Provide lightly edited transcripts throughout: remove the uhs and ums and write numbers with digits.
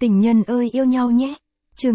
Tình nhân ơi yêu nhau nhé. Chương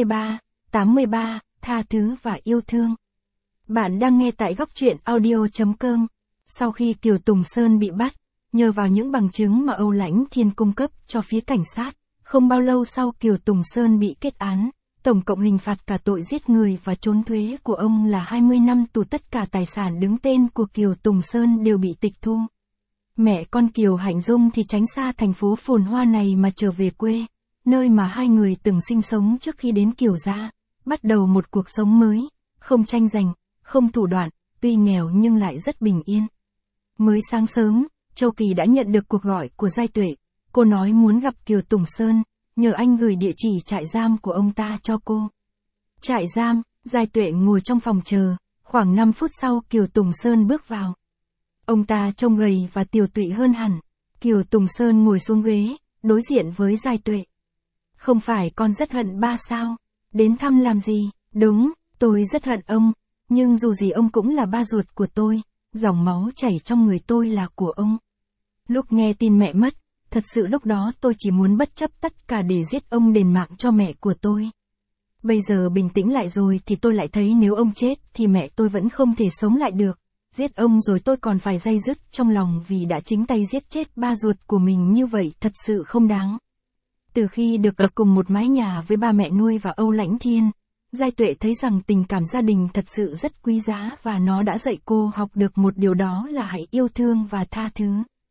83, tha thứ và yêu thương. Bạn đang nghe tại góc truyện audio.com. Sau khi Kiều Tùng Sơn bị bắt, nhờ vào những bằng chứng mà Âu Lãnh Thiên cung cấp cho phía cảnh sát, không bao lâu sau Kiều Tùng Sơn bị kết án, tổng cộng hình phạt cả tội giết người và trốn thuế của ông là 20 năm tù. Tất cả tài sản đứng tên của Kiều Tùng Sơn đều bị tịch thu. Mẹ con Kiều Hạnh Dung thì tránh xa thành phố phồn hoa này mà trở về quê, nơi mà hai người từng sinh sống trước khi đến Kiều gia, bắt đầu một cuộc sống mới, không tranh giành, không thủ đoạn, tuy nghèo nhưng lại rất bình yên. Mới sáng sớm, Châu Kỳ đã nhận được cuộc gọi của Giai Tuệ. Cô nói muốn gặp Kiều Tùng Sơn, nhờ anh gửi địa chỉ trại giam của ông ta cho cô. Trại giam, Giai Tuệ ngồi trong phòng chờ, khoảng 5 phút sau Kiều Tùng Sơn bước vào. Ông ta trông gầy và tiều tụy hơn hẳn. Kiều Tùng Sơn ngồi xuống ghế, đối diện với Giai Tuệ. Không phải con rất hận ba sao? Đến thăm làm gì? Đúng, tôi rất hận ông, nhưng dù gì ông cũng là ba ruột của tôi, dòng máu chảy trong người tôi là của ông. Lúc nghe tin mẹ mất, thật sự lúc đó tôi chỉ muốn bất chấp tất cả để giết ông đền mạng cho mẹ của tôi. Bây giờ bình tĩnh lại rồi thì tôi lại thấy nếu ông chết thì mẹ tôi vẫn không thể sống lại được. Giết ông rồi tôi còn phải day dứt trong lòng vì đã chính tay giết chết ba ruột của mình, như vậy thật sự không đáng. Từ khi được ở cùng một mái nhà với ba mẹ nuôi và Âu Lãnh Thiên, Giai Tuệ thấy rằng tình cảm gia đình thật sự rất quý giá và nó đã dạy cô học được một điều, đó là hãy yêu thương và tha thứ.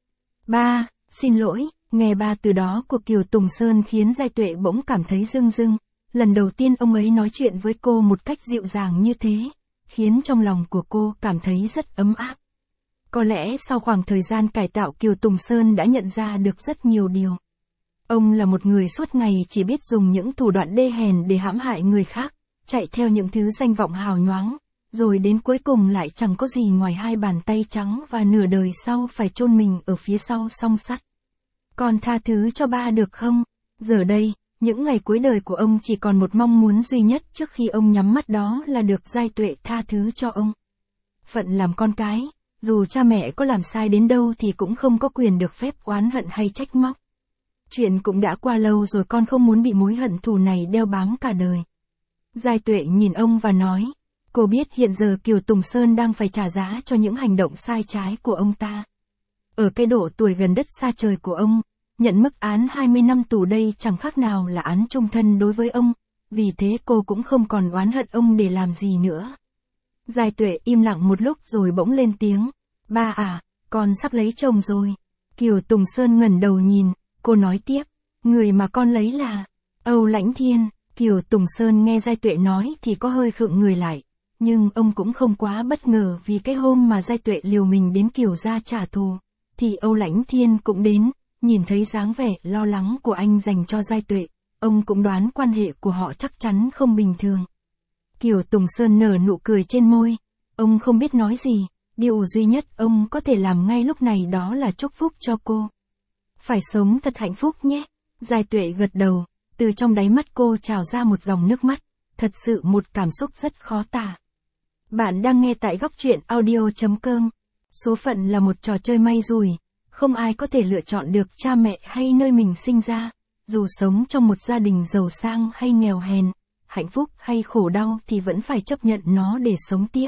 Ba, xin lỗi, nghe ba từ đó của Kiều Tùng Sơn khiến Giai Tuệ bỗng cảm thấy rưng rưng. Lần đầu tiên ông ấy nói chuyện với cô một cách dịu dàng như thế, khiến trong lòng của cô cảm thấy rất ấm áp. Có lẽ sau khoảng thời gian cải tạo, Kiều Tùng Sơn đã nhận ra được rất nhiều điều. Ông là một người suốt ngày chỉ biết dùng những thủ đoạn đê hèn để hãm hại người khác, chạy theo những thứ danh vọng hào nhoáng, rồi đến cuối cùng lại chẳng có gì ngoài hai bàn tay trắng và nửa đời sau phải chôn mình ở phía sau song sắt. Con tha thứ cho ba được không? Giờ đây, những ngày cuối đời của ông chỉ còn một mong muốn duy nhất trước khi ông nhắm mắt, đó là được Giai Tuệ tha thứ cho ông. Phận làm con cái, dù cha mẹ có làm sai đến đâu thì cũng không có quyền được phép oán hận hay trách móc. Chuyện cũng đã qua lâu rồi, con không muốn bị mối hận thù này đeo bám cả đời. Giai Tuệ nhìn ông và nói, cô biết hiện giờ Kiều Tùng Sơn đang phải trả giá cho những hành động sai trái của ông ta. Ở cái độ tuổi gần đất xa trời của ông, nhận mức án 20 năm tù đây chẳng khác nào là án chung thân đối với ông, vì thế cô cũng không còn oán hận ông để làm gì nữa. Giai Tuệ im lặng một lúc rồi bỗng lên tiếng, ba à, con sắp lấy chồng rồi. Kiều Tùng Sơn ngẩng đầu nhìn, cô nói tiếp, người mà con lấy là Âu Lãnh Thiên. Kiều Tùng Sơn nghe Giai Tuệ nói thì có hơi khựng người lại, nhưng ông cũng không quá bất ngờ vì cái hôm mà Giai Tuệ liều mình đến Kiều gia trả thù, thì Âu Lãnh Thiên cũng đến. Nhìn thấy dáng vẻ lo lắng của anh dành cho Giai Tuệ, ông cũng đoán quan hệ của họ chắc chắn không bình thường. Kiều Tùng Sơn nở nụ cười trên môi, ông không biết nói gì, điều duy nhất ông có thể làm ngay lúc này đó là chúc phúc cho cô. Phải sống thật hạnh phúc nhé. Giai Tuệ gật đầu, từ trong đáy mắt cô trào ra một dòng nước mắt, thật sự một cảm xúc rất khó tả. Bạn đang nghe tại góc truyện audio.com. Số phận là một trò chơi may rủi. Không ai có thể lựa chọn được cha mẹ hay nơi mình sinh ra, dù sống trong một gia đình giàu sang hay nghèo hèn, hạnh phúc hay khổ đau thì vẫn phải chấp nhận nó để sống tiếp.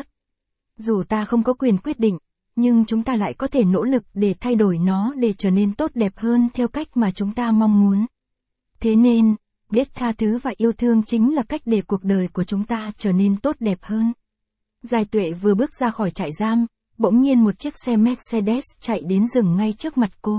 Dù ta không có quyền quyết định, nhưng chúng ta lại có thể nỗ lực để thay đổi nó để trở nên tốt đẹp hơn theo cách mà chúng ta mong muốn. Thế nên, biết tha thứ và yêu thương chính là cách để cuộc đời của chúng ta trở nên tốt đẹp hơn. Giai Tuệ vừa bước ra khỏi trại giam, bỗng nhiên một chiếc xe Mercedes chạy đến dừng ngay trước mặt cô.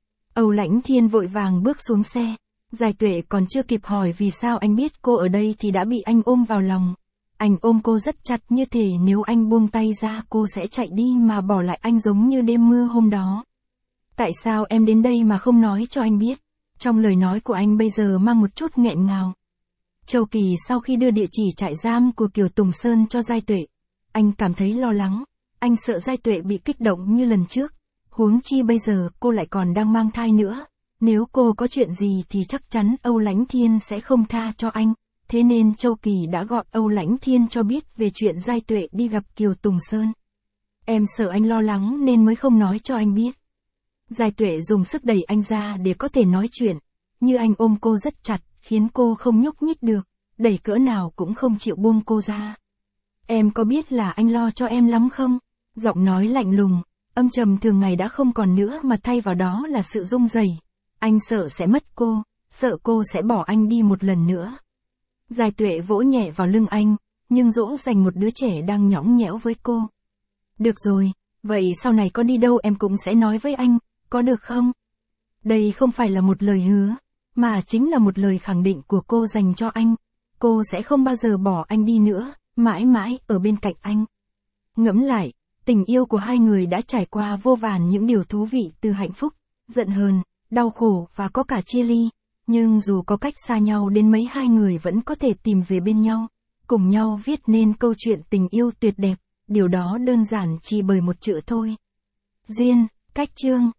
Âu Lãnh Thiên vội vàng bước xuống xe. Giai Tuệ còn chưa kịp hỏi vì sao anh biết cô ở đây thì đã bị anh ôm vào lòng. Anh ôm cô rất chặt, như thể nếu anh buông tay ra cô sẽ chạy đi mà bỏ lại anh, giống như đêm mưa hôm đó. Tại sao em đến đây mà không nói cho anh biết? Trong lời nói của anh bây giờ mang một chút nghẹn ngào. Châu Kỳ sau khi đưa địa chỉ trại giam của Kiều Tùng Sơn cho Giai Tuệ, anh cảm thấy lo lắng. Anh sợ Giai Tuệ bị kích động như lần trước, huống chi bây giờ cô lại còn đang mang thai nữa. Nếu cô có chuyện gì thì chắc chắn Âu Lãnh Thiên sẽ không tha cho anh, thế nên Châu Kỳ đã gọi Âu Lãnh Thiên cho biết về chuyện Giai Tuệ đi gặp Kiều Tùng Sơn. Em sợ anh lo lắng nên mới không nói cho anh biết. Giai Tuệ dùng sức đẩy anh ra để có thể nói chuyện. như anh ôm cô rất chặt, khiến cô không nhúc nhích được, đẩy cỡ nào cũng không chịu buông cô ra. Em có biết là anh lo cho em lắm không? Giọng nói lạnh lùng, âm trầm thường ngày đã không còn nữa mà thay vào đó là sự run rẩy. Anh sợ sẽ mất cô, sợ cô sẽ bỏ anh đi một lần nữa. Giai Tuệ vỗ nhẹ vào lưng anh, nhưng dỗ dành một đứa trẻ đang nhõng nhẽo với cô. Được rồi, vậy sau này có đi đâu em cũng sẽ nói với anh, có được không? Đây không phải là một lời hứa, mà chính là một lời khẳng định của cô dành cho anh. Cô sẽ không bao giờ bỏ anh đi nữa, mãi mãi ở bên cạnh anh. Ngẫm lại, tình yêu của hai người đã trải qua vô vàn những điều thú vị, từ hạnh phúc, giận hờn, đau khổ và có cả chia ly. Nhưng dù có cách xa nhau đến mấy, hai người vẫn có thể tìm về bên nhau, cùng nhau viết nên câu chuyện tình yêu tuyệt đẹp. Điều đó đơn giản chỉ bởi một chữ thôi. Duyên, cách chương.